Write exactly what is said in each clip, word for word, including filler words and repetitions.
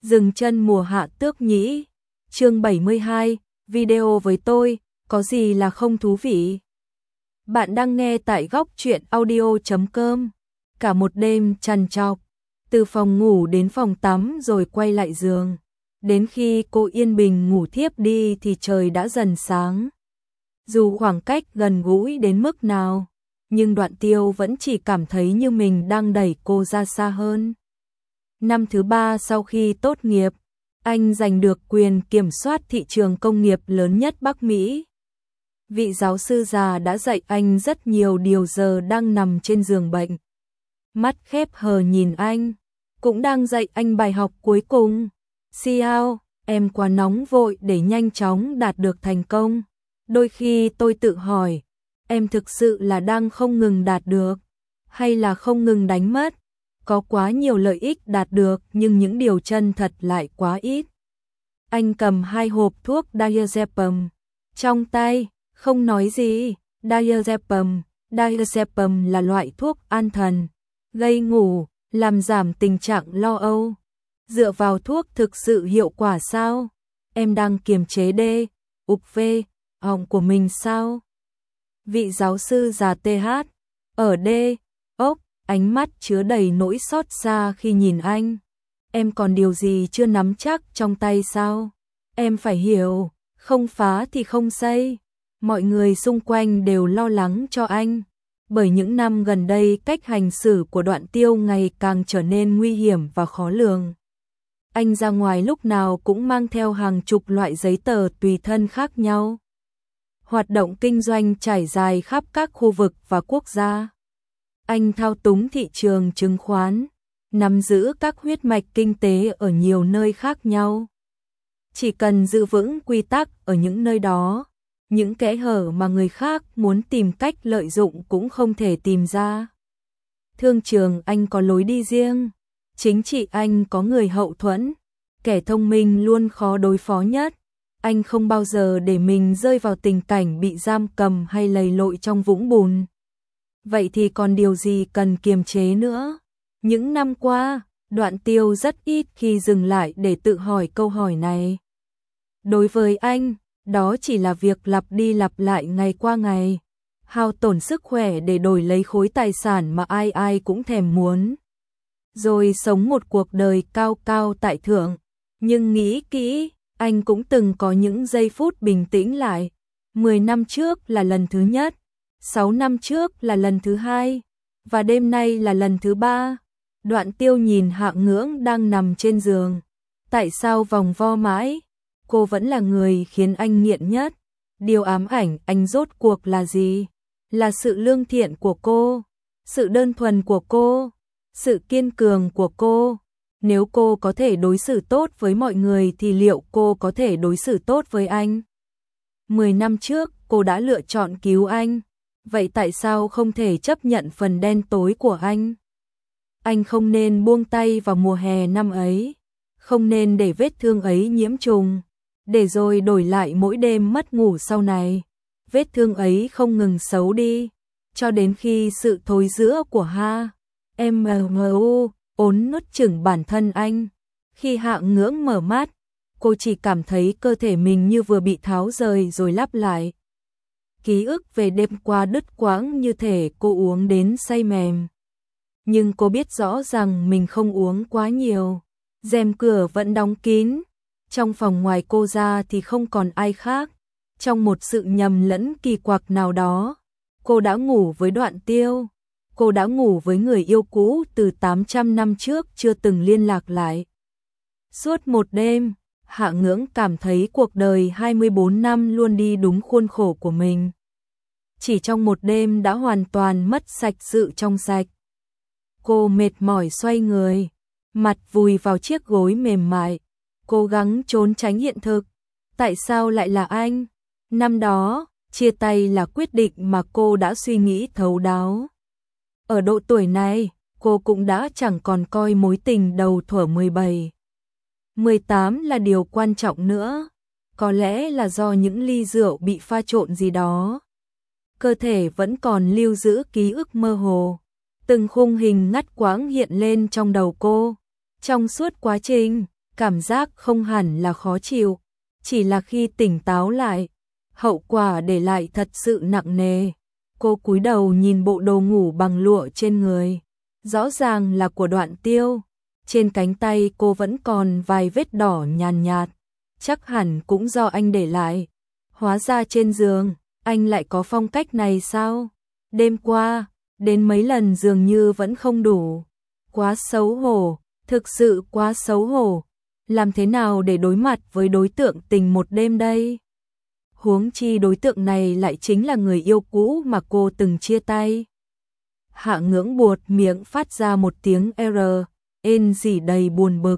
Dừng chân mùa hạ tước nhĩ. Chương bảy mươi hai, video với tôi, có gì là không thú vị? Bạn đang nghe tại góc truyện audio chấm com. Cả một đêm trằn trọc, từ phòng ngủ đến phòng tắm rồi quay lại giường. Đến khi cô yên bình ngủ thiếp đi thì trời đã dần sáng. Dù khoảng cách gần gũi đến mức nào, nhưng Đoạn Tiêu vẫn chỉ cảm thấy như mình đang đẩy cô ra xa hơn. Năm thứ ba sau khi tốt nghiệp, anh giành được quyền kiểm soát thị trường công nghiệp lớn nhất Bắc Mỹ. Vị giáo sư già đã dạy anh rất nhiều điều giờ đang nằm trên giường bệnh. Mắt khép hờ nhìn anh, cũng đang dạy anh bài học cuối cùng. Xiao, em quá nóng vội để nhanh chóng đạt được thành công. Đôi khi tôi tự hỏi, em thực sự là đang không ngừng đạt được, hay là không ngừng đánh mất? Có quá nhiều lợi ích đạt được nhưng những điều chân thật lại quá ít. Anh cầm hai hộp thuốc diazepam trong tay, không nói gì. Diazepam, diazepam là loại thuốc an thần, gây ngủ, làm giảm tình trạng lo âu. Dựa vào thuốc thực sự hiệu quả sao? Em đang kiềm chế D, ục V, họng của mình sao? Vị giáo sư già tê hát, ở D, ốc, ánh mắt chứa đầy nỗi xót xa khi nhìn anh. Em còn điều gì chưa nắm chắc trong tay sao? Em phải hiểu, không phá thì không xây. Mọi người xung quanh đều lo lắng cho anh, bởi những năm gần đây cách hành xử của Đoạn Tiêu ngày càng trở nên nguy hiểm và khó lường. Anh ra ngoài lúc nào cũng mang theo hàng chục loại giấy tờ tùy thân khác nhau. Hoạt động kinh doanh trải dài khắp các khu vực và quốc gia. Anh thao túng thị trường chứng khoán, nắm giữ các huyết mạch kinh tế ở nhiều nơi khác nhau. Chỉ cần giữ vững quy tắc ở những nơi đó, những kẽ hở mà người khác muốn tìm cách lợi dụng cũng không thể tìm ra. Thương trường anh có lối đi riêng, chính trị anh có người hậu thuẫn, kẻ thông minh luôn khó đối phó nhất. Anh không bao giờ để mình rơi vào tình cảnh bị giam cầm hay lầy lội trong vũng bùn. Vậy thì còn điều gì cần kiềm chế nữa? Những năm qua, Đoạn Tiêu rất ít khi dừng lại để tự hỏi câu hỏi này. Đối với anh, đó chỉ là việc lặp đi lặp lại ngày qua ngày, hao tổn sức khỏe để đổi lấy khối tài sản mà ai ai cũng thèm muốn. Rồi sống một cuộc đời cao cao tại thượng. Nhưng nghĩ kỹ, anh cũng từng có những giây phút bình tĩnh lại. Mười năm trước là lần thứ nhất, sáu năm trước là lần thứ hai, và đêm nay là lần thứ ba. Đoạn Tiêu nhìn Hạng Ngưỡng đang nằm trên giường. Tại sao vòng vo mãi? Cô vẫn là người khiến anh nghiện nhất. Điều ám ảnh anh rốt cuộc là gì? Là sự lương thiện của cô, sự đơn thuần của cô, sự kiên cường của cô. Nếu cô có thể đối xử tốt với mọi người thì liệu cô có thể đối xử tốt với anh? Mười năm trước cô đã lựa chọn cứu anh, vậy tại sao không thể chấp nhận phần đen tối của anh? Anh không nên buông tay vào mùa hè năm ấy, không nên để vết thương ấy nhiễm trùng, để rồi đổi lại mỗi đêm mất ngủ sau này. Vết thương ấy không ngừng xấu đi, cho đến khi sự thối rữa của ha, em mu, ốn nuốt chửng bản thân anh. Khi Hạng Ngưỡng mở mắt, cô chỉ cảm thấy cơ thể mình như vừa bị tháo rời rồi lắp lại. Ký ức về đêm qua đứt quãng như thể cô uống đến say mềm. Nhưng cô biết rõ rằng mình không uống quá nhiều. Rèm cửa vẫn đóng kín. Trong phòng ngoài cô ra thì không còn ai khác. Trong một sự nhầm lẫn kỳ quặc nào đó, cô đã ngủ với Đoạn Tiêu. Cô đã ngủ với người yêu cũ từ tám trăm năm trước chưa từng liên lạc lại. Suốt một đêm, Hạng Ngưỡng cảm thấy cuộc đời hai mươi bốn năm luôn đi đúng khuôn khổ của mình. Chỉ trong một đêm đã hoàn toàn mất sạch sự trong sạch. Cô mệt mỏi xoay người, mặt vùi vào chiếc gối mềm mại, cố gắng trốn tránh hiện thực. Tại sao lại là anh? Năm đó, chia tay là quyết định mà cô đã suy nghĩ thấu đáo. Ở độ tuổi này, cô cũng đã chẳng còn coi mối tình đầu thuở mười bảy, mười tám là điều quan trọng nữa. Có lẽ là do những ly rượu bị pha trộn gì đó. Cơ thể vẫn còn lưu giữ ký ức mơ hồ. Từng khung hình ngắt quãng hiện lên trong đầu cô. Trong suốt quá trình, cảm giác không hẳn là khó chịu, chỉ là khi tỉnh táo lại, hậu quả để lại thật sự nặng nề. Cô cúi đầu nhìn bộ đồ ngủ bằng lụa trên người, rõ ràng là của Đoạn Tiêu. Trên cánh tay cô vẫn còn vài vết đỏ nhàn nhạt, chắc hẳn cũng do anh để lại. Hóa ra trên giường, anh lại có phong cách này sao? Đêm qua, đến mấy lần dường như vẫn không đủ. Quá xấu hổ, thực sự quá xấu hổ. Làm thế nào để đối mặt với đối tượng tình một đêm đây? Huống chi đối tượng này lại chính là người yêu cũ mà cô từng chia tay. Hạ Ngưỡng buột miệng phát ra một tiếng R, ên gì đầy buồn bực.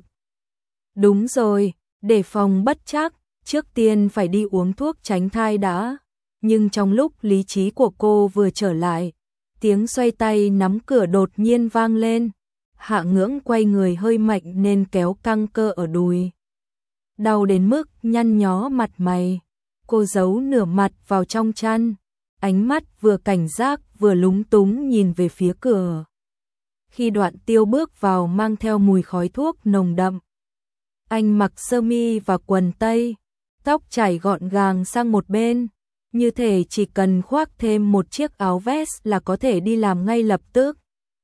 Đúng rồi, để phòng bất trắc, trước tiên phải đi uống thuốc tránh thai đã. Nhưng trong lúc lý trí của cô vừa trở lại, tiếng xoay tay nắm cửa đột nhiên vang lên. Hạ Ngưỡng quay người hơi mạnh nên kéo căng cơ ở đùi. Đau đến mức nhăn nhó mặt mày. Cô giấu nửa mặt vào trong chăn, ánh mắt vừa cảnh giác vừa lúng túng nhìn về phía cửa. Khi Đoạn Tiêu bước vào mang theo mùi khói thuốc nồng đậm. Anh mặc sơ mi và quần tây, tóc chải gọn gàng sang một bên, như thể chỉ cần khoác thêm một chiếc áo vest là có thể đi làm ngay lập tức.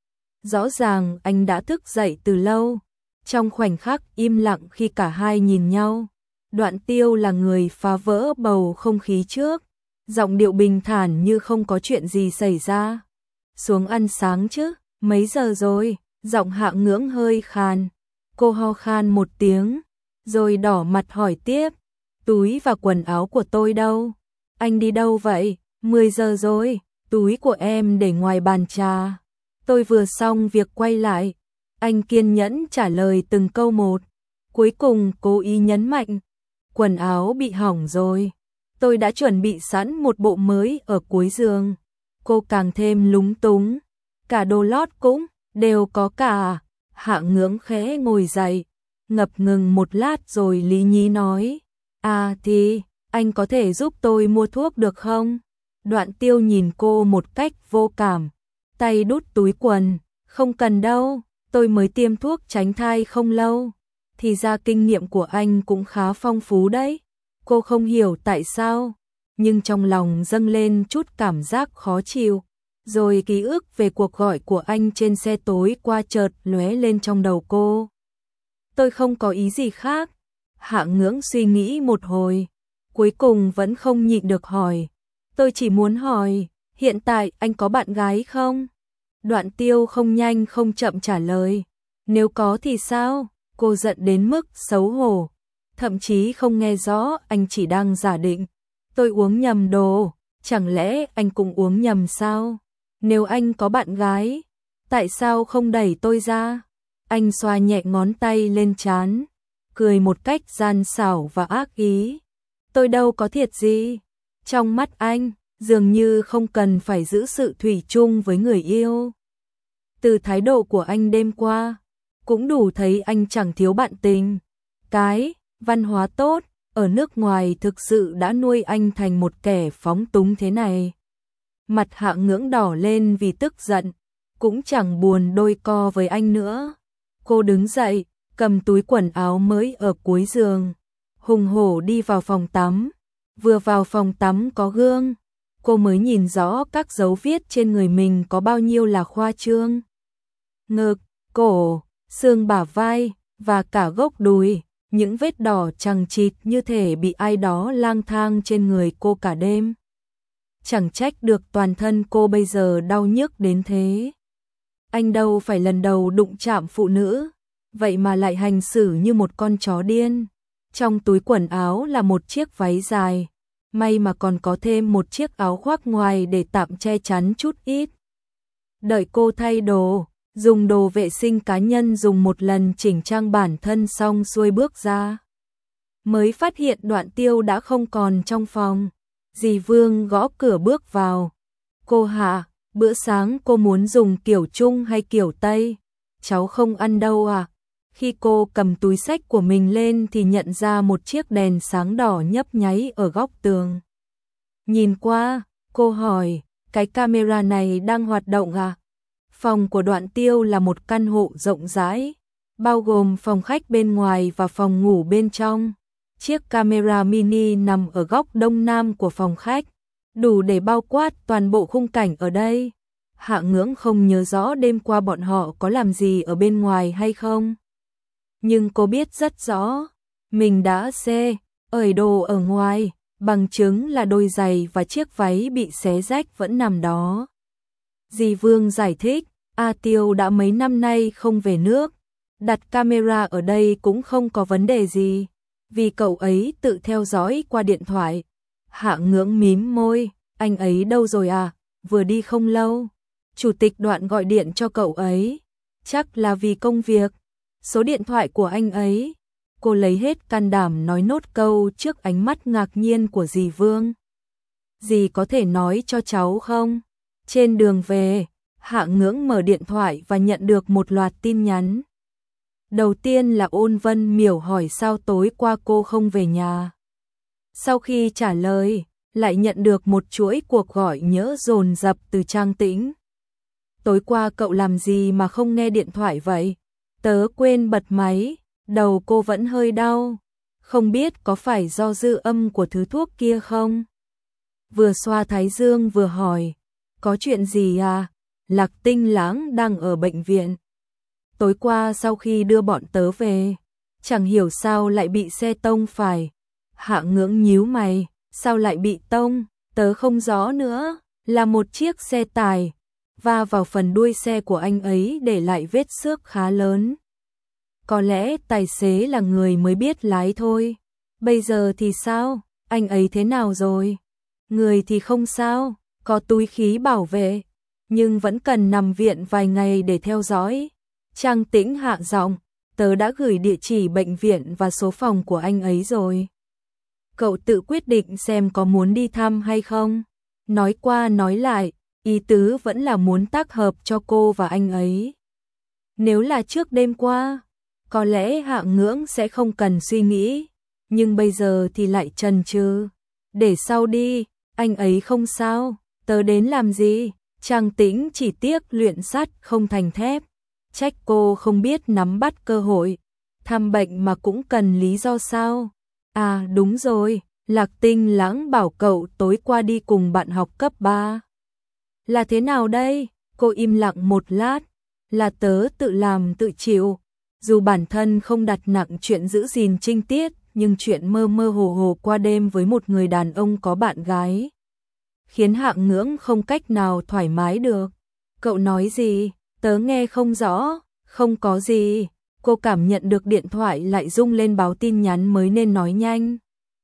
Rõ ràng anh đã thức dậy từ lâu. Trong khoảnh khắc im lặng khi cả hai nhìn nhau, Đoạn Tiêu là người phá vỡ bầu không khí trước, giọng điệu bình thản như không có chuyện gì xảy ra. Xuống ăn sáng chứ, mấy giờ rồi? Giọng Hạ Ngưỡng hơi khàn. Cô ho khan một tiếng, rồi đỏ mặt hỏi tiếp, túi và quần áo của tôi đâu? Anh đi đâu vậy? mười giờ rồi, túi của em để ngoài bàn trà. Tôi vừa xong việc quay lại. Anh kiên nhẫn trả lời từng câu một, cuối cùng cố ý nhấn mạnh, quần áo bị hỏng rồi. Tôi đã chuẩn bị sẵn một bộ mới ở cuối giường. Cô càng thêm lúng túng, cả đồ lót cũng đều có cả. Hạ Ngưỡng khẽ ngồi dậy, ngập ngừng một lát rồi lý nhí nói, à thì, anh có thể giúp tôi mua thuốc được không? Đoạn Tiêu nhìn cô một cách vô cảm, tay đút túi quần, không cần đâu, tôi mới tiêm thuốc tránh thai không lâu. Thì ra kinh nghiệm của anh cũng khá phong phú đấy. Cô không hiểu tại sao, nhưng trong lòng dâng lên chút cảm giác khó chịu. Rồi ký ức về cuộc gọi của anh trên xe tối qua chợt lóe lên trong đầu cô. Tôi không có ý gì khác. Hạ Ngưỡng suy nghĩ một hồi, cuối cùng vẫn không nhịn được hỏi. Tôi chỉ muốn hỏi, hiện tại anh có bạn gái không? Đoạn Tiêu không nhanh không chậm trả lời. Nếu có thì sao? Cô giận đến mức xấu hổ, thậm chí không nghe rõ anh chỉ đang giả định. Tôi uống nhầm đồ, chẳng lẽ anh cũng uống nhầm sao? Nếu anh có bạn gái, tại sao không đẩy tôi ra? Anh xoa nhẹ ngón tay lên trán, cười một cách gian xảo và ác ý. Tôi đâu có thiệt gì. Trong mắt anh, dường như không cần phải giữ sự thủy chung với người yêu. Từ thái độ của anh đêm qua, cũng đủ thấy anh chẳng thiếu bạn tình. Cái văn hóa tốt ở nước ngoài thực sự đã nuôi anh thành một kẻ phóng túng thế này. Mặt Hạ Ngưỡng đỏ lên vì tức giận, cũng chẳng buồn đôi co với anh nữa. Cô đứng dậy, cầm túi quần áo mới ở cuối giường, hùng hổ đi vào phòng tắm. Vừa vào phòng tắm có gương, cô mới nhìn rõ các dấu viết trên người mình có bao nhiêu là khoa trương. Ngực, cổ, xương bả vai và cả gốc đùi, những vết đỏ chằng chịt như thể bị ai đó lang thang trên người cô cả đêm. Chẳng trách được toàn thân cô bây giờ đau nhức đến thế. Anh đâu phải lần đầu đụng chạm phụ nữ, vậy mà lại hành xử như một con chó điên. Trong túi quần áo là một chiếc váy dài, may mà còn có thêm một chiếc áo khoác ngoài để tạm che chắn chút ít. Đợi cô thay đồ, dùng đồ vệ sinh cá nhân dùng một lần chỉnh trang bản thân xong xuôi bước ra, mới phát hiện Đoạn Tiêu đã không còn trong phòng. Dì Vương gõ cửa bước vào. Cô Hạ, bữa sáng cô muốn dùng kiểu Trung hay kiểu Tây? Cháu không ăn đâu à? Khi cô cầm túi xách của mình lên thì nhận ra một chiếc đèn sáng đỏ nhấp nháy ở góc tường. Nhìn qua, cô hỏi, cái camera này đang hoạt động à? Phòng của Đoạn Tiêu là một căn hộ rộng rãi, bao gồm phòng khách bên ngoài và phòng ngủ bên trong. Chiếc camera mini nằm ở góc đông nam của phòng khách, đủ để bao quát toàn bộ khung cảnh ở đây. Hạ Ngưỡng không nhớ rõ đêm qua bọn họ có làm gì ở bên ngoài hay không. Nhưng cô biết rất rõ, mình đã xê, ởi đồ ở ngoài, bằng chứng là đôi giày và chiếc váy bị xé rách vẫn nằm đó. Dì Vương giải thích, A Tiêu đã mấy năm nay không về nước, đặt camera ở đây cũng không có vấn đề gì, vì cậu ấy tự theo dõi qua điện thoại. Hạ Ngưỡng mím môi, anh ấy đâu rồi à, vừa đi không lâu. Chủ tịch Đoạn gọi điện cho cậu ấy, chắc là vì công việc. Số điện thoại của anh ấy. Cô lấy hết can đảm nói nốt câu trước ánh mắt ngạc nhiên của dì Vương. Dì có thể nói cho cháu không? Trên đường về, Hạ Ngưỡng mở điện thoại và nhận được một loạt tin nhắn. Đầu tiên là Ôn Vân Miểu hỏi sao tối qua cô không về nhà. Sau khi trả lời, lại nhận được một chuỗi cuộc gọi nhỡ dồn dập từ Trang Tĩnh. Tối qua cậu làm gì mà không nghe điện thoại vậy? Tớ quên bật máy, đầu cô vẫn hơi đau. Không biết có phải do dư âm của thứ thuốc kia không? Vừa xoa thái dương vừa hỏi, có chuyện gì à? Lạc Tinh Lãng đang ở bệnh viện. Tối qua sau khi đưa bọn tớ về, chẳng hiểu sao lại bị xe tông phải. Hạ Ngưỡng nhíu mày, sao lại bị tông? Tớ không rõ nữa, là một chiếc xe tải va vào phần đuôi xe của anh ấy để lại vết xước khá lớn. Có lẽ tài xế là người mới biết lái thôi. Bây giờ thì sao? Anh ấy thế nào rồi? Người thì không sao, có túi khí bảo vệ, nhưng vẫn cần nằm viện vài ngày để theo dõi. Trang Tĩnh hạ giọng, tớ đã gửi địa chỉ bệnh viện và số phòng của anh ấy rồi. Cậu tự quyết định xem có muốn đi thăm hay không. Nói qua nói lại, ý tứ vẫn là muốn tác hợp cho cô và anh ấy. Nếu là trước đêm qua, có lẽ Hạ Ngưỡng sẽ không cần suy nghĩ, nhưng bây giờ thì lại chần chừ. Để sau đi, anh ấy không sao, tớ đến làm gì? Trang Tĩnh chỉ tiếc luyện sắt không thành thép, trách cô không biết nắm bắt cơ hội. Thăm bệnh mà cũng cần lý do sao? À đúng rồi, Lạc Tinh Lãng bảo cậu tối qua đi cùng bạn học cấp ba. Là thế nào đây? Cô im lặng một lát, là tớ tự làm tự chịu. Dù bản thân không đặt nặng chuyện giữ gìn trinh tiết, nhưng chuyện mơ mơ hồ hồ qua đêm với một người đàn ông có bạn gái khiến Hạ Ngưỡng không cách nào thoải mái được. Cậu nói gì? Tớ nghe không rõ. Không có gì. Cô cảm nhận được điện thoại lại rung lên báo tin nhắn mới nên nói nhanh.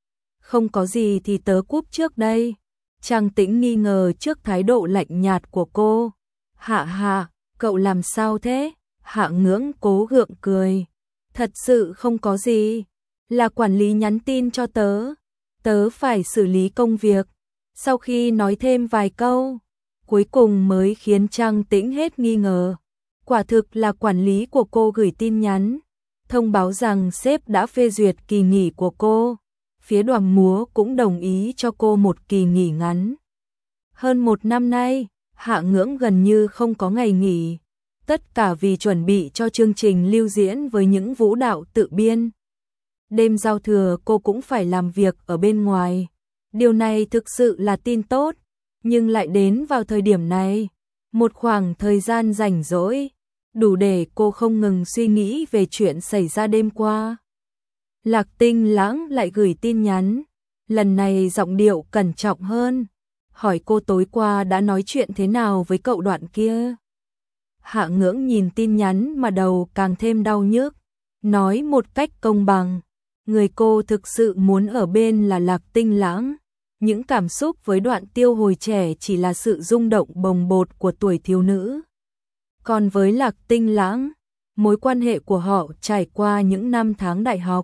Không có gì thì tớ cúp trước đây. Trang Tĩnh nghi ngờ trước thái độ lạnh nhạt của cô. Hạ hạ, cậu làm sao thế? Hạ Ngưỡng cố gượng cười. Thật sự không có gì. Là quản lý nhắn tin cho tớ. Tớ phải xử lý công việc. Sau khi nói thêm vài câu, cuối cùng mới khiến Trang Tĩnh hết nghi ngờ. Quả thực là quản lý của cô gửi tin nhắn, thông báo rằng sếp đã phê duyệt kỳ nghỉ của cô. Phía đoàn múa cũng đồng ý cho cô một kỳ nghỉ ngắn. Hơn một năm nay, Hạ Ngưỡng gần như không có ngày nghỉ. Tất cả vì chuẩn bị cho chương trình lưu diễn với những vũ đạo tự biên. Đêm giao thừa cô cũng phải làm việc ở bên ngoài. Điều này thực sự là tin tốt, nhưng lại đến vào thời điểm này. Một khoảng thời gian rảnh rỗi, đủ để cô không ngừng suy nghĩ về chuyện xảy ra đêm qua. Lạc Tinh Lãng lại gửi tin nhắn, lần này giọng điệu cẩn trọng hơn, hỏi cô tối qua đã nói chuyện thế nào với cậu Đoạn kia. Hạ Ngưỡng nhìn tin nhắn mà đầu càng thêm đau nhức, nói một cách công bằng, người cô thực sự muốn ở bên là Lạc Tinh Lãng. Những cảm xúc với Đoạn Tiêu hồi trẻ chỉ là sự rung động bồng bột của tuổi thiếu nữ. Còn với Lạc Tinh Lãng, mối quan hệ của họ trải qua những năm tháng đại học,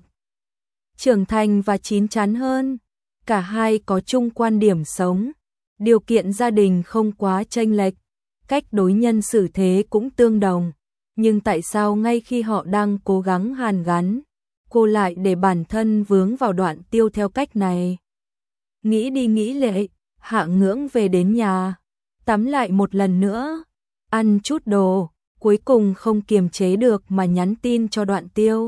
trưởng thành và chín chắn hơn. Cả hai có chung quan điểm sống, điều kiện gia đình không quá chênh lệch, cách đối nhân xử thế cũng tương đồng. Nhưng tại sao ngay khi họ đang cố gắng hàn gắn, cô lại để bản thân vướng vào Đoạn Tiêu theo cách này? Nghĩ đi nghĩ lại, Hạ Ngưỡng về đến nhà, tắm lại một lần nữa, ăn chút đồ, cuối cùng không kiềm chế được mà nhắn tin cho Đoạn Tiêu.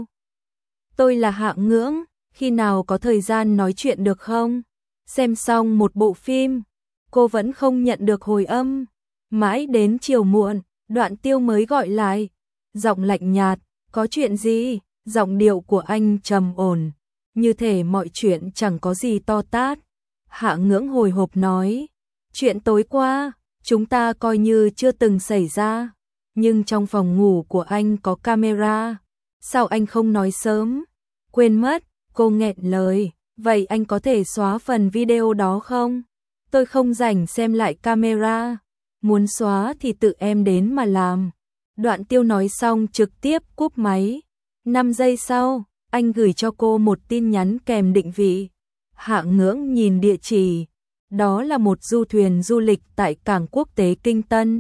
Tôi là Hạng Ngưỡng, khi nào có thời gian nói chuyện được không? Xem xong một bộ phim, cô vẫn không nhận được hồi âm. Mãi đến chiều muộn, Đoạn Tiêu mới gọi lại, giọng lạnh nhạt, có chuyện gì? Giọng điệu của anh trầm ổn, như thể mọi chuyện chẳng có gì to tát. Hạng Ngưỡng hồi hộp nói, chuyện tối qua, chúng ta coi như chưa từng xảy ra, nhưng trong phòng ngủ của anh có camera, sao anh không nói sớm? Quên mất, cô nghẹn lời, vậy anh có thể xóa phần video đó không? Tôi không rảnh xem lại camera, muốn xóa thì tự em đến mà làm. Đoạn Tiêu nói xong trực tiếp cúp máy. năm giây sau, anh gửi cho cô một tin nhắn kèm định vị. Hạng Ngưỡng nhìn địa chỉ, đó là một du thuyền du lịch tại cảng quốc tế Kinh Tân.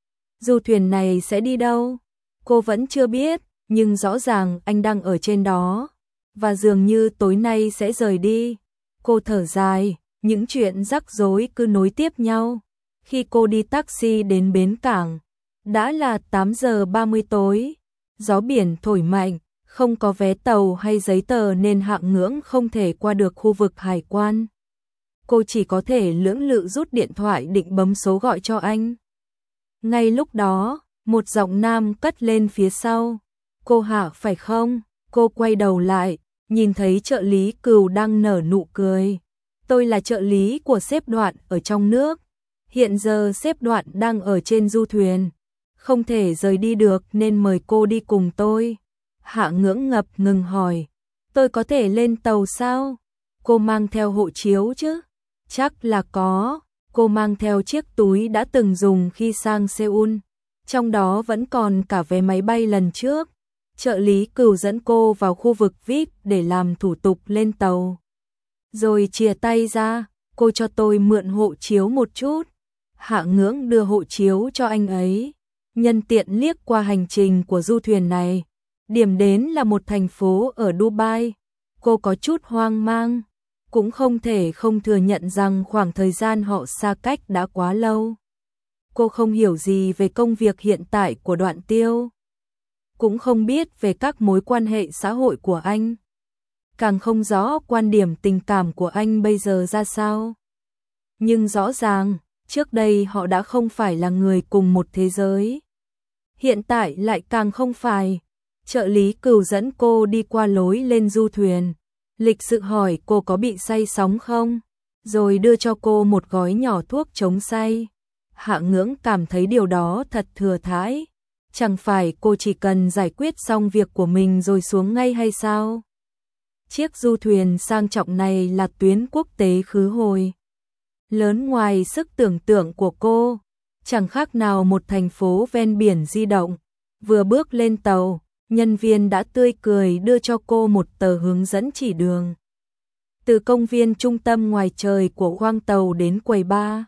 Du thuyền này sẽ đi đâu? Cô vẫn chưa biết, nhưng rõ ràng anh đang ở trên đó, và dường như tối nay sẽ rời đi. Cô thở dài, những chuyện rắc rối cứ nối tiếp nhau. Khi cô đi taxi đến bến cảng, đã là tám giờ ba mươi tối, gió biển thổi mạnh, không có vé tàu hay giấy tờ nên Hạng Ngưỡng không thể qua được khu vực hải quan. Cô chỉ có thể lưỡng lự rút điện thoại định bấm số gọi cho anh. Ngay lúc đó, một giọng nam cất lên phía sau. Cô Hạ phải không? Cô quay đầu lại, nhìn thấy trợ lý Cừu đang nở nụ cười. Tôi là trợ lý của sếp Đoạn ở trong nước. Hiện giờ sếp Đoạn đang ở trên du thuyền, không thể rời đi được nên mời cô đi cùng tôi. Hạng Ngưỡng ngập ngừng hỏi, tôi có thể lên tàu sao? Cô mang theo hộ chiếu chứ? Chắc là có. Cô mang theo chiếc túi đã từng dùng khi sang Seoul, trong đó vẫn còn cả vé máy bay lần trước. Trợ lý Cừu dẫn cô vào khu vực vi ai pi để làm thủ tục lên tàu. Rồi chìa tay ra, cô cho tôi mượn hộ chiếu một chút. Hạng Ngưỡng đưa hộ chiếu cho anh ấy, nhân tiện liếc qua hành trình của du thuyền này. Điểm đến là một thành phố ở Dubai. Cô có chút hoang mang, cũng không thể không thừa nhận rằng khoảng thời gian họ xa cách đã quá lâu. Cô không hiểu gì về công việc hiện tại của Đoạn Tiêu, cũng không biết về các mối quan hệ xã hội của anh, càng không rõ quan điểm tình cảm của anh bây giờ ra sao. Nhưng rõ ràng, trước đây họ đã không phải là người cùng một thế giới. Hiện tại lại càng không phải. Trợ lý Cừu dẫn cô đi qua lối lên du thuyền, lịch sự hỏi cô có bị say sóng không, rồi đưa cho cô một gói nhỏ thuốc chống say. Hạng Ngưỡng cảm thấy điều đó thật thừa thãi. Chẳng phải cô chỉ cần giải quyết xong việc của mình rồi xuống ngay hay sao? Chiếc du thuyền sang trọng này là tuyến quốc tế khứ hồi, lớn ngoài sức tưởng tượng của cô, chẳng khác nào một thành phố ven biển di động. Vừa bước lên tàu, nhân viên đã tươi cười đưa cho cô một tờ hướng dẫn chỉ đường. Từ công viên trung tâm ngoài trời của khoang tàu đến quầy bar,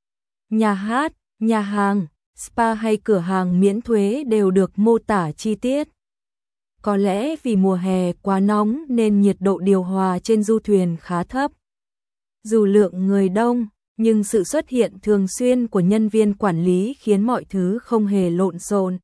nhà hát, nhà hàng, spa hay cửa hàng miễn thuế đều được mô tả chi tiết. Có lẽ vì mùa hè quá nóng nên nhiệt độ điều hòa trên du thuyền khá thấp. Dù lượng người đông, nhưng sự xuất hiện thường xuyên của nhân viên quản lý khiến mọi thứ không hề lộn xộn.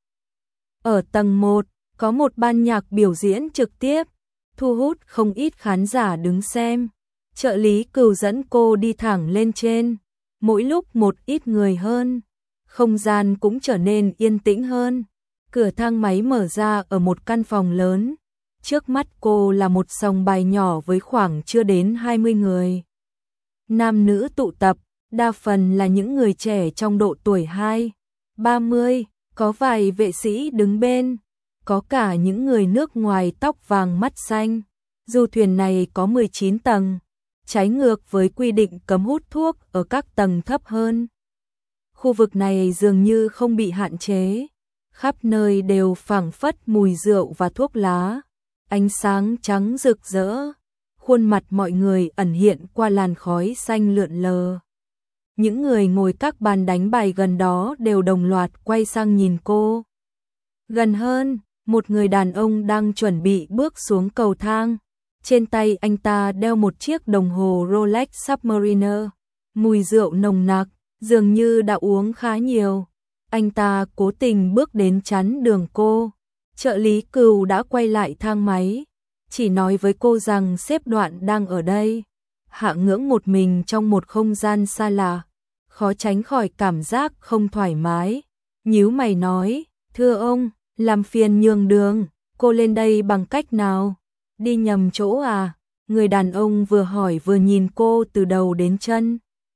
Ở tầng một, có một ban nhạc biểu diễn trực tiếp, thu hút không ít khán giả đứng xem. Trợ lý Cừu dẫn cô đi thẳng lên trên, mỗi lúc một ít người hơn, không gian cũng trở nên yên tĩnh hơn. Cửa thang máy mở ra ở một căn phòng lớn, trước mắt cô là một sòng bài nhỏ với khoảng chưa đến hai mươi người. Nam nữ tụ tập, đa phần là những người trẻ trong độ tuổi hai, ba mươi, có vài vệ sĩ đứng bên, có cả những người nước ngoài tóc vàng mắt xanh. Du thuyền này có mười chín tầng, trái ngược với quy định cấm hút thuốc ở các tầng thấp hơn. Khu vực này dường như không bị hạn chế, khắp nơi đều phảng phất mùi rượu và thuốc lá, ánh sáng trắng rực rỡ, khuôn mặt mọi người ẩn hiện qua làn khói xanh lượn lờ. Những người ngồi các bàn đánh bài gần đó đều đồng loạt quay sang nhìn cô. Gần hơn, một người đàn ông đang chuẩn bị bước xuống cầu thang. Trên tay anh ta đeo một chiếc đồng hồ Rolex Submariner, mùi rượu nồng nặc, dường như đã uống khá nhiều. Anh ta cố tình bước đến chắn đường cô. Trợ lý Cừu đã quay lại thang máy, chỉ nói với cô rằng sếp Đoạn đang ở đây. Hạ Ngưỡng một mình trong một không gian xa lạ, khó tránh khỏi cảm giác không thoải mái. Nhíu mày nói, thưa ông, làm phiền nhường đường, cô lên đây bằng cách nào? Đi nhầm chỗ à? Người đàn ông vừa hỏi vừa nhìn cô từ đầu đến chân.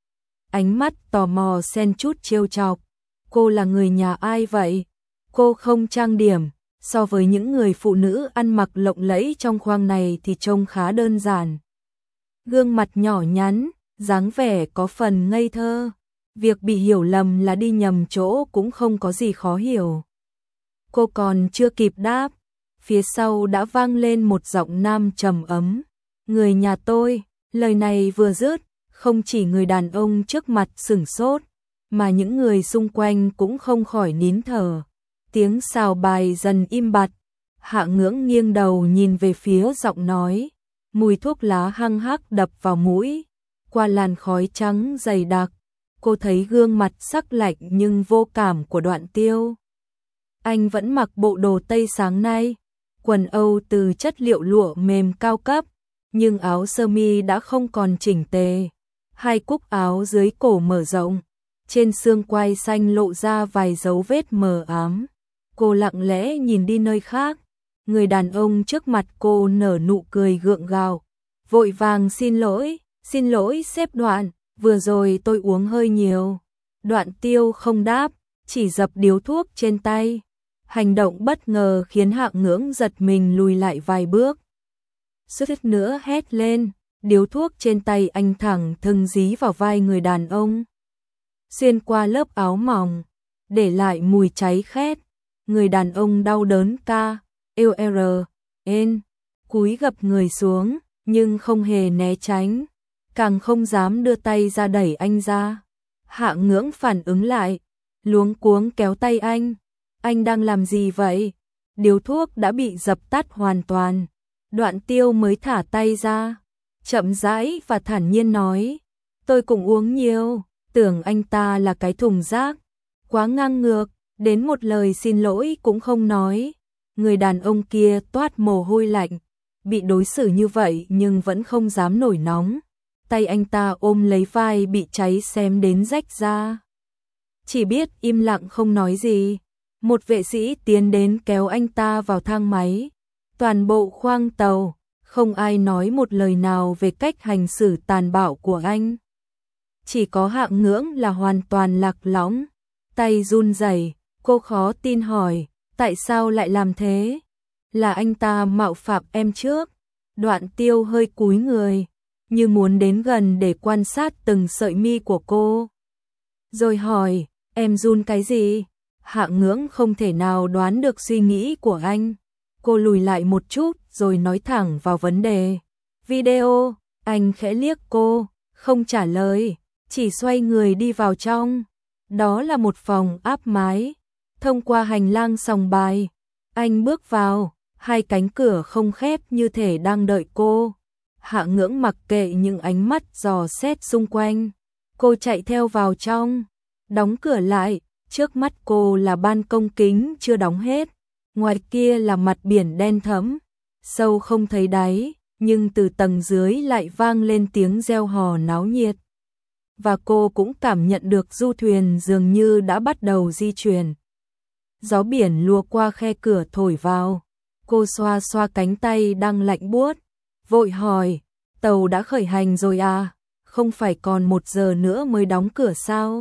Ánh mắt tò mò xen chút trêu chọc. Cô là người nhà ai vậy? Cô không trang điểm, so với những người phụ nữ ăn mặc lộng lẫy trong khoang này thì trông khá đơn giản. Gương mặt nhỏ nhắn, dáng vẻ có phần ngây thơ. Việc bị hiểu lầm là đi nhầm chỗ cũng không có gì khó hiểu. Cô còn chưa kịp đáp, phía sau đã vang lên một giọng nam trầm ấm. Người nhà tôi, lời này vừa dứt, không chỉ người đàn ông trước mặt sửng sốt, mà những người xung quanh cũng không khỏi nín thở. Tiếng xào bài dần im bặt, Hạ Ngưỡng nghiêng đầu nhìn về phía giọng nói, mùi thuốc lá hăng hắc đập vào mũi, qua làn khói trắng dày đặc, cô thấy gương mặt sắc lạnh nhưng vô cảm của Đoạn Tiêu. Anh vẫn mặc bộ đồ tây sáng nay, quần Âu từ chất liệu lụa mềm cao cấp, nhưng áo sơ mi đã không còn chỉnh tề, hai cúc áo dưới cổ mở rộng, trên xương quai xanh lộ ra vài dấu vết mờ ám. Cô lặng lẽ nhìn đi nơi khác, người đàn ông trước mặt cô nở nụ cười gượng gạo, vội vàng xin lỗi, xin lỗi sếp Đoạn, vừa rồi tôi uống hơi nhiều. Đoạn Tiêu không đáp, chỉ dập điếu thuốc trên tay. Hành động bất ngờ khiến Hạ Ngưỡng giật mình lùi lại vài bước. Suýt nữa hét lên, điếu thuốc trên tay anh thẳng thừng dí vào vai người đàn ông. Xuyên qua lớp áo mỏng, để lại mùi cháy khét. Người đàn ông đau đớn ca, eo r, en, cúi gập người xuống, nhưng không hề né tránh, càng không dám đưa tay ra đẩy anh ra. Hạ Ngưỡng phản ứng lại, luống cuống kéo tay anh. Anh đang làm gì vậy? Điếu thuốc đã bị dập tắt hoàn toàn. Đoạn Tiêu mới thả tay ra, chậm rãi và thản nhiên nói, tôi cũng uống nhiều, tưởng anh ta là cái thùng rác, quá ngang ngược, đến một lời xin lỗi cũng không nói. Người đàn ông kia toát mồ hôi lạnh, bị đối xử như vậy nhưng vẫn không dám nổi nóng. Tay anh ta ôm lấy vai bị cháy xém đến rách ra, chỉ biết im lặng không nói gì. Một vệ sĩ tiến đến kéo anh ta vào thang máy. Toàn bộ khoang tàu, không ai nói một lời nào về cách hành xử tàn bạo của anh. Chỉ có Hạ Ngưỡng là hoàn toàn lạc lõng, tay run rẩy, cô khó tin hỏi, tại sao lại làm thế? Là anh ta mạo phạm em trước. Đoạn Tiêu hơi cúi người, như muốn đến gần để quan sát từng sợi mi của cô. Rồi hỏi, em run cái gì? Hạ Ngưỡng không thể nào đoán được suy nghĩ của anh. Cô lùi lại một chút rồi nói thẳng vào vấn đề. Video, anh khẽ liếc cô, không trả lời, chỉ xoay người đi vào trong. Đó là một phòng áp mái. Thông qua hành lang sòng bài, anh bước vào, hai cánh cửa không khép như thể đang đợi cô. Hạ Ngưỡng mặc kệ những ánh mắt dò xét xung quanh. Cô chạy theo vào trong, đóng cửa lại. Trước mắt cô là ban công kính chưa đóng hết, ngoài kia là mặt biển đen thẫm, sâu không thấy đáy, nhưng từ tầng dưới lại vang lên tiếng reo hò náo nhiệt. Và cô cũng cảm nhận được du thuyền dường như đã bắt đầu di chuyển. Gió biển lùa qua khe cửa thổi vào, cô xoa xoa cánh tay đang lạnh buốt, vội hỏi, tàu đã khởi hành rồi à, không phải còn một giờ nữa mới đóng cửa sao?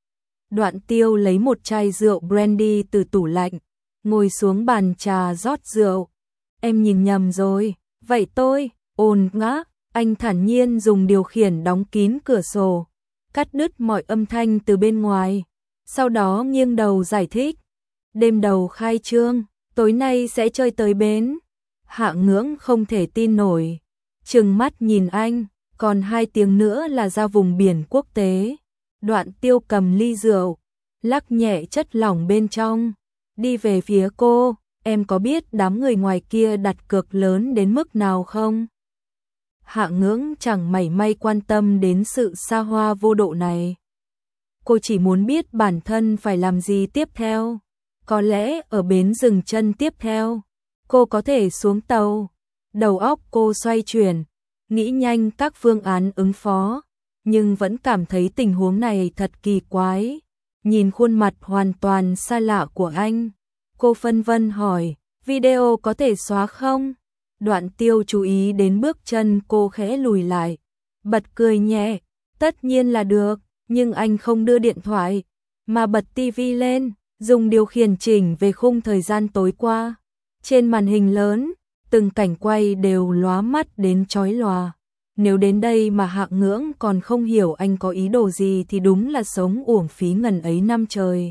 Đoạn Tiêu lấy một chai rượu brandy từ tủ lạnh, ngồi xuống bàn trà rót rượu. Em nhìn nhầm rồi, vậy tôi, ồn ngã, anh thản nhiên dùng điều khiển đóng kín cửa sổ, cắt đứt mọi âm thanh từ bên ngoài. Sau đó nghiêng đầu giải thích, đêm đầu khai trương, tối nay sẽ chơi tới bến. Hạ Ngưỡng không thể tin nổi, trừng mắt nhìn anh, còn hai tiếng nữa là ra vùng biển quốc tế. Đoạn Tiêu cầm ly rượu, lắc nhẹ chất lỏng bên trong, đi về phía cô, em có biết đám người ngoài kia đặt cược lớn đến mức nào không? Hạ Ngưỡng chẳng mảy may quan tâm đến sự xa hoa vô độ này. cô chỉ muốn biết bản thân phải làm gì tiếp theo. Có lẽ ở bến dừng chân tiếp theo, cô có thể xuống tàu. Đầu óc cô xoay chuyển, nghĩ nhanh các phương án ứng phó, nhưng vẫn cảm thấy tình huống này thật kỳ quái. Nhìn khuôn mặt hoàn toàn xa lạ của anh, cô phân vân hỏi, video có thể xóa không? Đoạn Tiêu chú ý đến bước chân cô khẽ lùi lại, bật cười nhẹ, tất nhiên là được, nhưng anh không đưa điện thoại, mà bật tivi lên, dùng điều khiển chỉnh về khung thời gian tối qua. Trên màn hình lớn, từng cảnh quay đều lóa mắt đến chói lòa. Nếu đến đây mà Hạng Ngưỡng còn không hiểu anh có ý đồ gì thì đúng là sống uổng phí ngần ấy năm trời.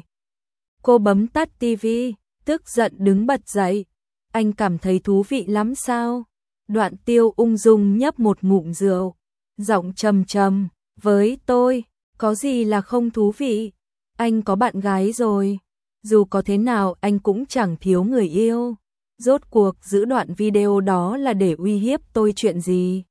Cô bấm tắt tivi, tức giận đứng bật dậy. Anh cảm thấy thú vị lắm sao? Đoạn Tiêu ung dung nhấp một ngụm rượu, giọng trầm trầm, với tôi, có gì là không thú vị? Anh có bạn gái rồi, dù có thế nào anh cũng chẳng thiếu người yêu. Rốt cuộc giữ đoạn video đó là để uy hiếp tôi chuyện gì?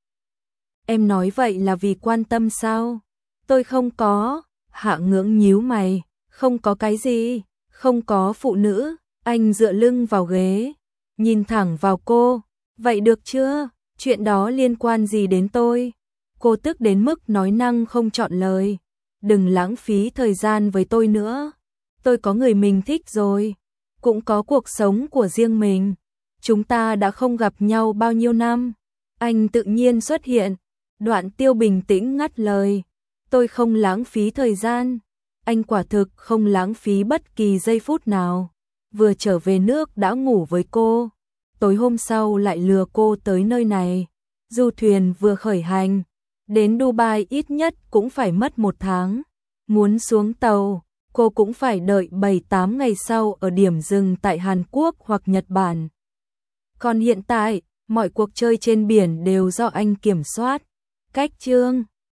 Em nói vậy là vì quan tâm sao? Tôi không có. Hạng Ngưỡng nhíu mày, không có cái gì, không có phụ nữ. Anh dựa lưng vào ghế, nhìn thẳng vào cô. Vậy được chưa? Chuyện đó liên quan gì đến tôi? Cô tức đến mức nói năng không chọn lời. Đừng lãng phí thời gian với tôi nữa. Tôi có người mình thích rồi, cũng có cuộc sống của riêng mình. Chúng ta đã không gặp nhau bao nhiêu năm. Anh tự nhiên xuất hiện. Đoạn Tiêu bình tĩnh ngắt lời. Tôi không lãng phí thời gian. Anh quả thực không lãng phí bất kỳ giây phút nào. Vừa trở về nước đã ngủ với cô. Tối hôm sau lại lừa cô tới nơi này. Du thuyền vừa khởi hành. Đến Dubai ít nhất cũng phải mất một tháng. Muốn xuống tàu, cô cũng phải đợi bảy tám ngày sau ở điểm dừng tại Hàn Quốc hoặc Nhật Bản. Còn hiện tại, mọi cuộc chơi trên biển đều do anh kiểm soát. Cách chương